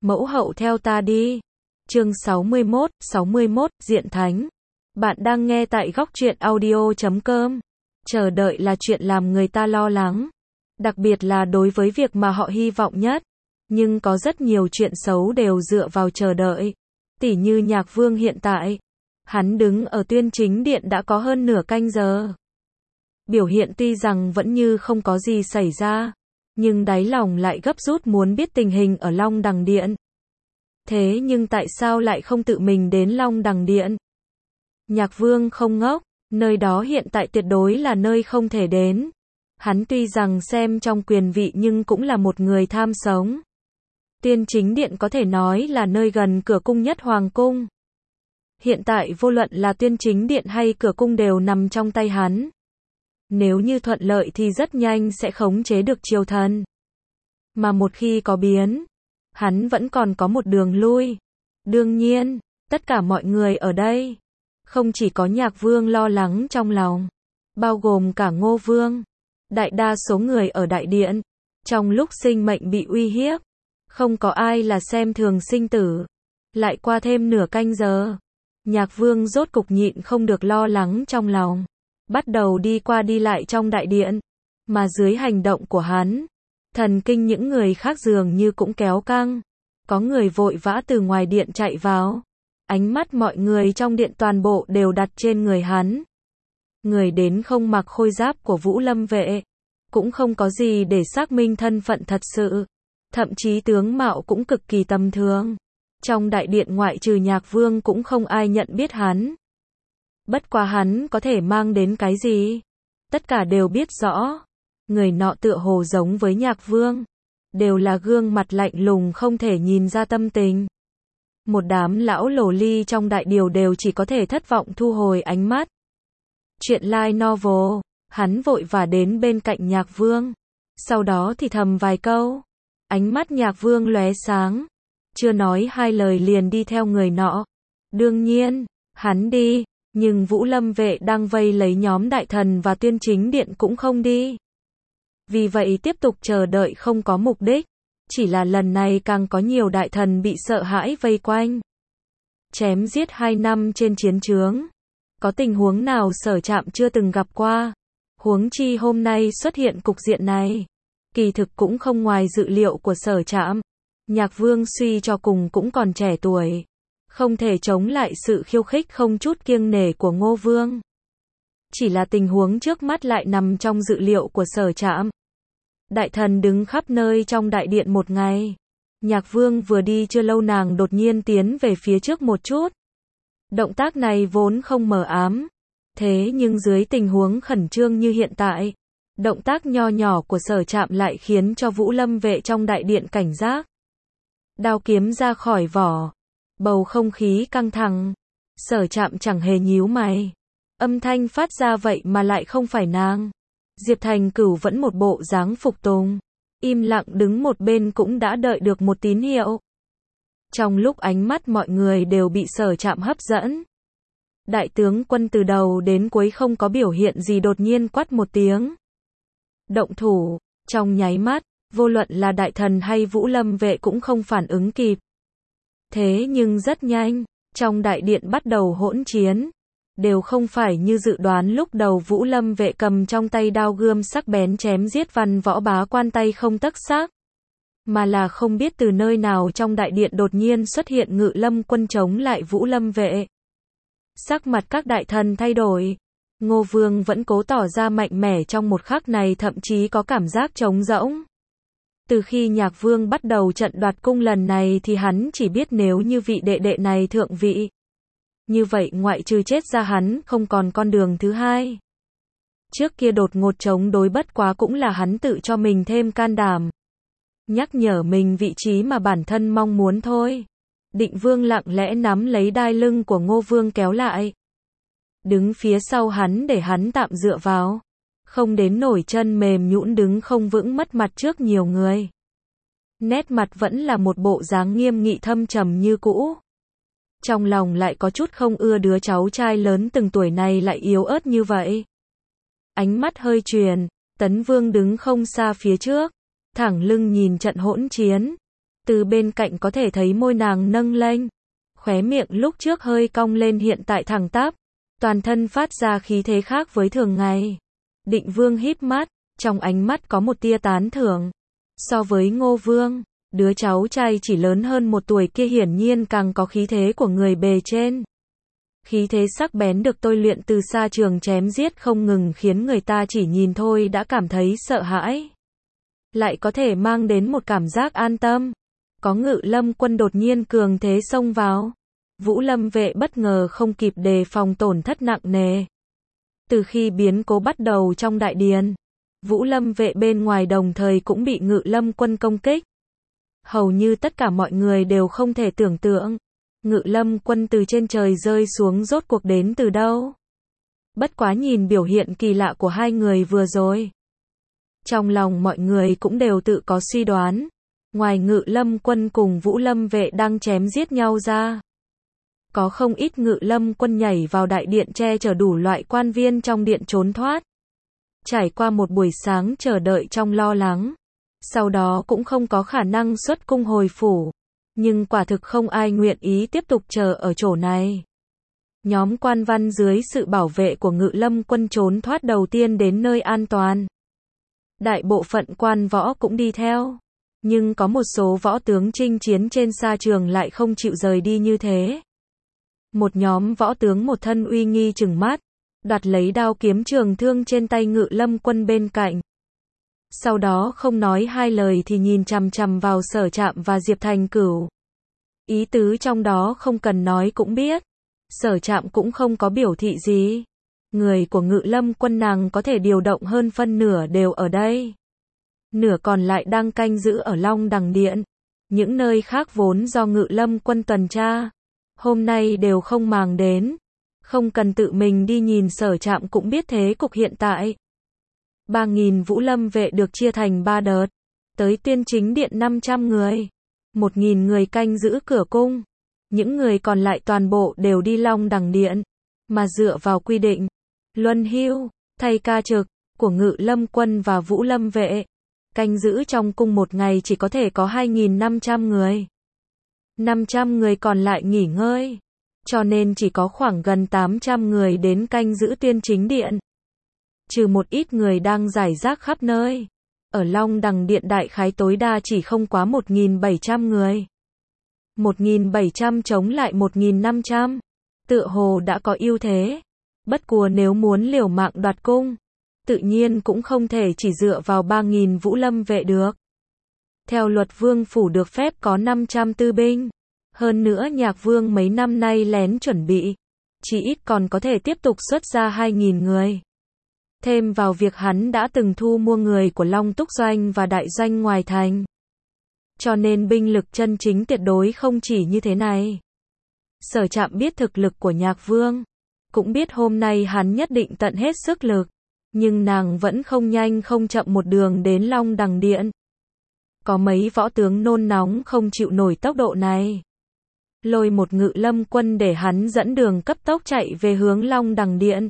Mẫu hậu theo ta đi. Chương 61, Diện Thánh. Bạn đang nghe tại góc truyện audio.com. Chờ đợi là chuyện làm người ta lo lắng. Đặc biệt là đối với việc mà họ hy vọng nhất. Nhưng có rất nhiều chuyện xấu đều dựa vào chờ đợi. Tỉ như Nhạc Vương hiện tại. Hắn đứng ở Tuyên Chính Điện đã có hơn nửa canh giờ. Biểu hiện tuy rằng vẫn như không có gì xảy ra. Nhưng đáy lòng lại gấp rút muốn biết tình hình ở Long Đằng Điện. Thế nhưng tại sao lại không tự mình đến Long Đằng Điện? Nhạc Vương không ngốc, nơi đó hiện tại tuyệt đối là nơi không thể đến. Hắn tuy rằng xem trong quyền vị nhưng cũng là một người tham sống. Tuyên Chính Điện có thể nói là nơi gần cửa cung nhất Hoàng cung. Hiện tại vô luận là Tuyên Chính Điện hay cửa cung đều nằm trong tay hắn. Nếu như thuận lợi thì rất nhanh sẽ khống chế được triều thần. Mà một khi có biến, hắn vẫn còn có một đường lui. Đương nhiên, tất cả mọi người ở đây, không chỉ có Nhạc Vương lo lắng trong lòng, bao gồm cả Ngô Vương. Đại đa số người ở đại điện, trong lúc sinh mệnh bị uy hiếp, không có ai là xem thường sinh tử. Lại qua thêm nửa canh giờ, Nhạc Vương rốt cục nhịn không được lo lắng trong lòng. Bắt đầu đi qua đi lại trong đại điện. Mà dưới hành động của hắn, thần kinh những người khác dường như cũng kéo căng. Có người vội vã từ ngoài điện chạy vào. Ánh mắt mọi người trong điện toàn bộ đều đặt trên người hắn. Người đến không mặc khôi giáp của Vũ Lâm vệ. Cũng không có gì để xác minh thân phận thật sự. Thậm chí tướng mạo cũng cực kỳ tầm thường. Trong đại điện ngoại trừ Nhạc Vương cũng không ai nhận biết hắn. Bất quá hắn có thể mang đến cái gì? Tất cả đều biết rõ. Người nọ tựa hồ giống với Nhạc Vương. Đều là gương mặt lạnh lùng không thể nhìn ra tâm tình. Một đám lão lồ ly trong đại điều đều chỉ có thể thất vọng thu hồi ánh mắt. Chuyện light novel. Hắn vội vã đến bên cạnh Nhạc Vương. Sau đó thì thầm vài câu. Ánh mắt Nhạc Vương lóe sáng. Chưa nói hai lời liền đi theo người nọ. Đương nhiên, hắn đi. Nhưng Vũ Lâm vệ đang vây lấy nhóm đại thần và Tuyên Chính Điện cũng không đi. Vì vậy tiếp tục chờ đợi không có mục đích. Chỉ là lần này càng có nhiều đại thần bị sợ hãi vây quanh. Chém giết 2 năm trên chiến trường. Có tình huống nào Sở Trạm chưa từng gặp qua. Huống chi hôm nay xuất hiện cục diện này. Kỳ thực cũng không ngoài dự liệu của Sở Trạm. Nhạc Vương suy cho cùng cũng còn trẻ tuổi. Không thể chống lại sự khiêu khích không chút kiêng nể của Ngô Vương. Chỉ là tình huống trước mắt lại nằm trong dự liệu của Sở Trạm. Đại thần đứng khắp nơi trong đại điện một ngày. Nhạc Vương vừa đi chưa lâu nàng đột nhiên tiến về phía trước một chút. Động tác này vốn không mờ ám. Thế nhưng dưới tình huống khẩn trương như hiện tại, động tác nho nhỏ của Sở Trạm lại khiến cho Vũ Lâm vệ trong đại điện cảnh giác. Đao kiếm ra khỏi vỏ. Bầu không khí căng thẳng. Sở Trạm chẳng hề nhíu mày. Âm thanh phát ra vậy mà lại không phải nàng. Diệp Thành Cửu vẫn một bộ dáng phục tùng. Im lặng đứng một bên cũng đã đợi được một tín hiệu. Trong lúc ánh mắt mọi người đều bị Sở Trạm hấp dẫn. Đại tướng quân từ đầu đến cuối không có biểu hiện gì đột nhiên quát một tiếng. Động thủ. Trong nháy mắt, vô luận là đại thần hay Vũ Lâm vệ cũng không phản ứng kịp. Thế nhưng rất nhanh, trong đại điện bắt đầu hỗn chiến. Đều không phải như dự đoán lúc đầu Vũ Lâm vệ cầm trong tay đao gươm sắc bén chém giết văn võ bá quan tay không tấc xác. Mà là không biết từ nơi nào trong đại điện đột nhiên xuất hiện Ngự Lâm quân chống lại Vũ Lâm vệ. Sắc mặt các đại thần thay đổi. Ngô Vương vẫn cố tỏ ra mạnh mẽ trong một khắc này thậm chí có cảm giác trống rỗng. Từ khi Nhạc Vương bắt đầu trận đoạt cung lần này thì hắn chỉ biết nếu như vị đệ đệ này thượng vị. Như vậy ngoại trừ chết ra hắn không còn con đường thứ hai. Trước kia đột ngột chống đối bất quá cũng là hắn tự cho mình thêm can đảm. Nhắc nhở mình vị trí mà bản thân mong muốn thôi. Định Vương lặng lẽ nắm lấy đai lưng của Ngô Vương kéo lại. Đứng phía sau hắn để hắn tạm dựa vào. Không đến nổi chân mềm nhũn đứng không vững mất mặt trước nhiều người. Nét mặt vẫn là một bộ dáng nghiêm nghị thâm trầm như cũ. Trong lòng lại có chút không ưa đứa cháu trai lớn từng tuổi này lại yếu ớt như vậy. Ánh mắt hơi truyền, Tấn Vương đứng không xa phía trước, thẳng lưng nhìn trận hỗn chiến. Từ bên cạnh có thể thấy môi nàng nâng lên. Khóe miệng lúc trước hơi cong lên hiện tại thẳng tắp. Toàn thân phát ra khí thế khác với thường ngày. Định Vương híp mắt, trong ánh mắt có một tia tán thưởng. So với Ngô Vương, đứa cháu trai chỉ lớn hơn 1 tuổi kia hiển nhiên càng có khí thế của người bề trên. Khí thế sắc bén được tôi luyện từ xa trường chém giết không ngừng khiến người ta chỉ nhìn thôi đã cảm thấy sợ hãi. Lại có thể mang đến một cảm giác an tâm. Có Ngự Lâm Quân đột nhiên cường thế xông vào. Vũ Lâm vệ bất ngờ không kịp đề phòng tổn thất nặng nề. Từ khi biến cố bắt đầu trong đại điền, Vũ Lâm vệ bên ngoài đồng thời cũng bị Ngự Lâm Quân công kích. Hầu như tất cả mọi người đều không thể tưởng tượng. Ngự Lâm Quân từ trên trời rơi xuống rốt cuộc đến từ đâu. Bất quá nhìn biểu hiện kỳ lạ của hai người vừa rồi. Trong lòng mọi người cũng đều tự có suy đoán. Ngoài Ngự Lâm Quân cùng Vũ Lâm vệ đang chém giết nhau ra, có không ít Ngự Lâm Quân nhảy vào đại điện che chở đủ loại quan viên trong điện trốn thoát. Trải qua một buổi sáng chờ đợi trong lo lắng, sau đó cũng không có khả năng xuất cung hồi phủ. Nhưng quả thực không ai nguyện ý tiếp tục chờ ở chỗ này. Nhóm quan văn dưới sự bảo vệ của Ngự Lâm Quân trốn thoát đầu tiên đến nơi an toàn. Đại bộ phận quan võ cũng đi theo. Nhưng có một số võ tướng chinh chiến trên sa trường lại không chịu rời đi như thế. Một nhóm võ tướng một thân uy nghi trừng mắt, đoạt lấy đao kiếm trường thương trên tay Ngự Lâm Quân bên cạnh. Sau đó không nói hai lời thì nhìn chằm chằm vào Sở Trạm và Diệp Thành Cửu. Ý tứ trong đó không cần nói cũng biết. Sở Trạm cũng không có biểu thị gì. Người của Ngự Lâm Quân nàng có thể điều động hơn phân nửa đều ở đây. Nửa còn lại đang canh giữ ở Long Đằng Điện. Những nơi khác vốn do Ngự Lâm Quân tuần tra, hôm nay đều không màng đến. Không cần tự mình đi nhìn Sở Trạm cũng biết thế cục hiện tại. 3.000 Vũ Lâm vệ được chia thành 3 đợt. Tới Tuyên Chính Điện 500 người. 1.000 người canh giữ cửa cung. Những người còn lại toàn bộ đều đi Long Đằng Điện. Mà dựa vào quy định luân hưu, thay ca trực của Ngự Lâm Quân và Vũ Lâm vệ, canh giữ trong cung một ngày chỉ có thể có 2.500 người. 500 người còn lại nghỉ ngơi. Cho nên chỉ có khoảng gần 800 người đến canh giữ Tuyên Chính Điện. Trừ một ít người đang rải rác khắp nơi. Ở Long Đằng Điện đại khái tối đa chỉ không quá 1.700 người. 1.700 chống lại 1.500. Tựa hồ đã có ưu thế. Bất quá nếu muốn liều mạng đoạt cung, tự nhiên cũng không thể chỉ dựa vào 3.000 Vũ Lâm vệ được. Theo luật Vương phủ được phép có 500 tư binh. Hơn nữa Nhạc Vương mấy năm nay lén chuẩn bị, chỉ ít còn có thể tiếp tục xuất ra 2.000 người. Thêm vào việc hắn đã từng thu mua người của Long Túc Doanh và Đại Doanh ngoài thành. Cho nên binh lực chân chính tuyệt đối không chỉ như thế này. Sở Trạm biết thực lực của Nhạc Vương, cũng biết hôm nay hắn nhất định tận hết sức lực, nhưng nàng vẫn không nhanh không chậm một đường đến Long Đằng Điện. Có mấy võ tướng nôn nóng không chịu nổi tốc độ này. Lôi một Ngự Lâm Quân để hắn dẫn đường cấp tốc chạy về hướng Long Đằng Điện.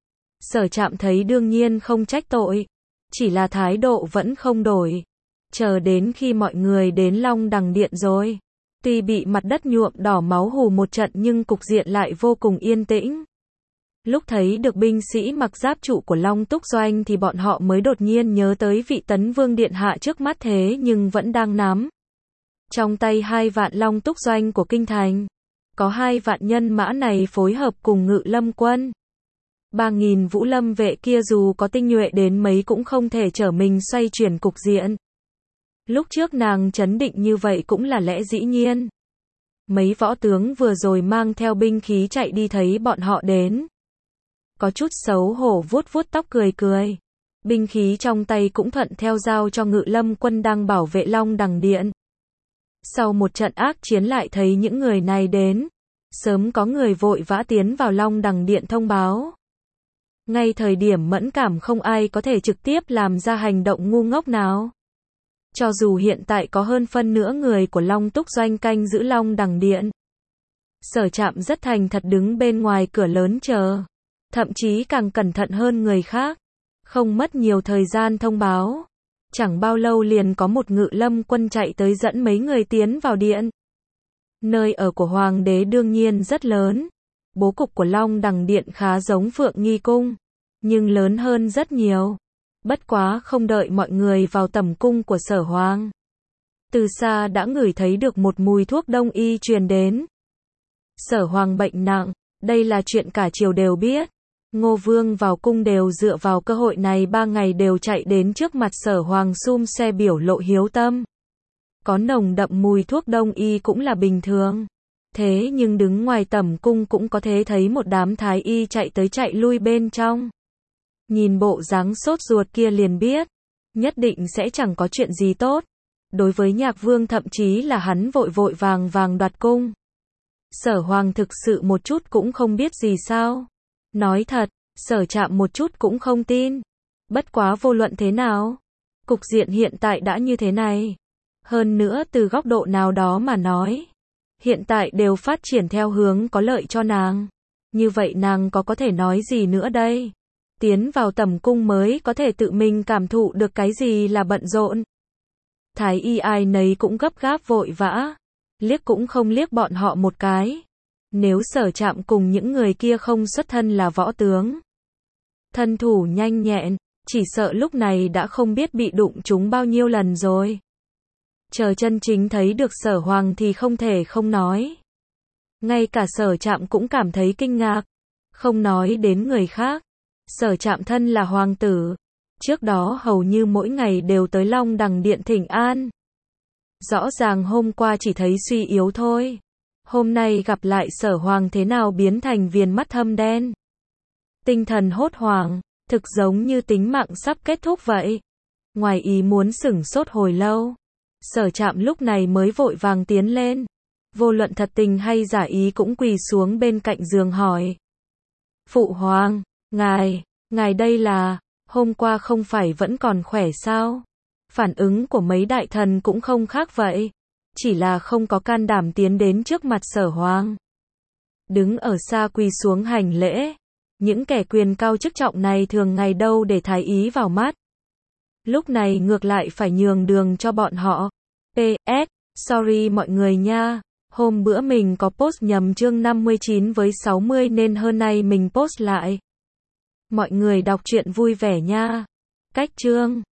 Sở Trạm thấy đương nhiên không trách tội, chỉ là thái độ vẫn không đổi. Chờ đến khi mọi người đến Long Đằng Điện rồi, tuy bị mặt đất nhuộm đỏ máu hù một trận nhưng cục diện lại vô cùng yên tĩnh. Lúc thấy được binh sĩ mặc giáp trụ của Long Túc Doanh thì bọn họ mới đột nhiên nhớ tới vị Tấn Vương Điện Hạ trước mắt thế nhưng vẫn đang nắm trong tay 2 vạn Long Túc Doanh của Kinh Thành. Có 2 vạn nhân mã này phối hợp cùng Ngự Lâm Quân. 3.000 Vũ Lâm vệ kia dù có tinh nhuệ đến mấy cũng không thể trở mình xoay chuyển cục diện. Lúc trước nàng trấn định như vậy cũng là lẽ dĩ nhiên. Mấy võ tướng vừa rồi mang theo binh khí chạy đi thấy bọn họ đến, có chút xấu hổ vuốt vuốt tóc cười cười. Binh khí trong tay cũng thuận theo giao cho Ngự Lâm Quân đang bảo vệ Long Đằng Điện. Sau một trận ác chiến lại thấy những người này đến, sớm có người vội vã tiến vào Long Đằng Điện thông báo. Ngay thời điểm mẫn cảm không ai có thể trực tiếp làm ra hành động ngu ngốc nào. Cho dù hiện tại có hơn phân nửa người của Long Túc Doanh canh giữ Long Đằng Điện, Sở Trạm rất thành thật đứng bên ngoài cửa lớn chờ, thậm chí càng cẩn thận hơn người khác, không mất nhiều thời gian thông báo. Chẳng bao lâu liền có một ngự lâm quân chạy tới dẫn mấy người tiến vào điện. Nơi ở của hoàng đế đương nhiên rất lớn. Bố cục của Long Đằng Điện khá giống Phượng Nghi Cung, nhưng lớn hơn rất nhiều. Bất quá không đợi mọi người vào tẩm cung của Sở Hoàng, từ xa đã ngửi thấy được một mùi thuốc đông y truyền đến. Sở Hoàng bệnh nặng, đây là chuyện cả triều đều biết. Ngô Vương vào cung đều dựa vào cơ hội này 3 ngày đều chạy đến trước mặt Sở Hoàng sum xe biểu lộ hiếu tâm. Có nồng đậm mùi thuốc đông y cũng là bình thường. Thế nhưng đứng ngoài tẩm cung cũng có thể thấy một đám thái y chạy tới chạy lui bên trong. Nhìn bộ dáng sốt ruột kia liền biết, nhất định sẽ chẳng có chuyện gì tốt. Đối với Nhạc Vương thậm chí là hắn vội vội vàng vàng đoạt cung. Sở Hoàng thực sự một chút cũng không biết gì sao. Nói thật, Sở Trạm một chút cũng không tin. Bất quá vô luận thế nào, cục diện hiện tại đã như thế này. Hơn nữa từ góc độ nào đó mà nói, hiện tại đều phát triển theo hướng có lợi cho nàng. Như vậy nàng có thể nói gì nữa đây? Tiến vào tẩm cung mới có thể tự mình cảm thụ được cái gì là bận rộn. Thái y ai nấy cũng gấp gáp vội vã, liếc cũng không liếc bọn họ một cái. Nếu Sở Trạm cùng những người kia không xuất thân là võ tướng, thân thủ nhanh nhẹn, chỉ sợ lúc này đã không biết bị đụng trúng bao nhiêu lần rồi. Chờ chân chính thấy được Sở Hoàng thì không thể không nói. Ngay cả Sở Trạm cũng cảm thấy kinh ngạc. Không nói đến người khác, Sở Trạm thân là hoàng tử, trước đó hầu như mỗi ngày đều tới Long Đằng Điện thỉnh an. Rõ ràng hôm qua chỉ thấy suy yếu thôi. Hôm nay gặp lại Sở Hoàng thế nào biến thành viền mắt thâm đen. Tinh thần hốt hoảng, thực giống như tính mạng sắp kết thúc vậy. Ngoài ý muốn sửng sốt hồi lâu, Sở Trạm lúc này mới vội vàng tiến lên. Vô luận thật tình hay giả ý cũng quỳ xuống bên cạnh giường hỏi. Phụ Hoàng, ngài đây là, hôm qua không phải vẫn còn khỏe sao? Phản ứng của mấy đại thần cũng không khác vậy. Chỉ là không có can đảm tiến đến trước mặt Sở Hoàng. Đứng ở xa quỳ xuống hành lễ. Những kẻ quyền cao chức trọng này thường ngày đâu để thái ý vào mắt. Lúc này ngược lại phải nhường đường cho bọn họ. PS, sorry mọi người nha. Hôm bữa mình có post nhầm chương 59 với 60 nên hôm nay mình post lại. Mọi người đọc truyện vui vẻ nha. Cách chương